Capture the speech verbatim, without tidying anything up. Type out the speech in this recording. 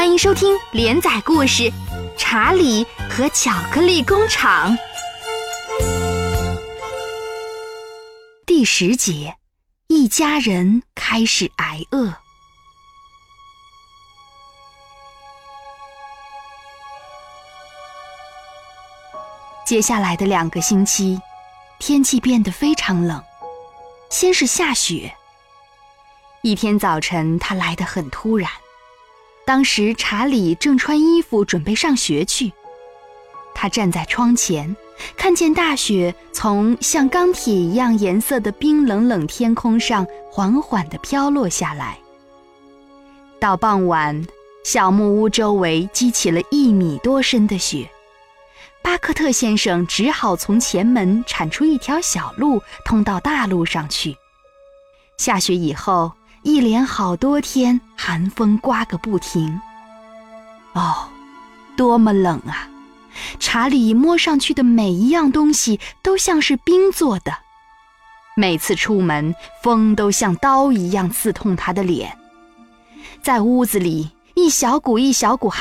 欢迎收听连载故事《查理和巧克力工厂》第十节，一家人开始挨饿。接下来的两个星期，天气变得非常冷，先是下雪。一天早晨，它来得很突然。当时查理正穿衣服准备上学去，他站在窗前，看见大雪从像钢铁一样颜色的冰冷冷天空上缓缓地飘落下来。到傍晚，小木屋周围积起了一米多深的雪，巴克特先生只好从前门铲出一条小路通到大路上去。下雪以后，一连好多天，寒风刮个不停。哦，多么冷啊！查理摸上去的每一样东西都像是冰做的，每次出门，风都像刀一样刺痛他的脸。在屋子里，一小股一小股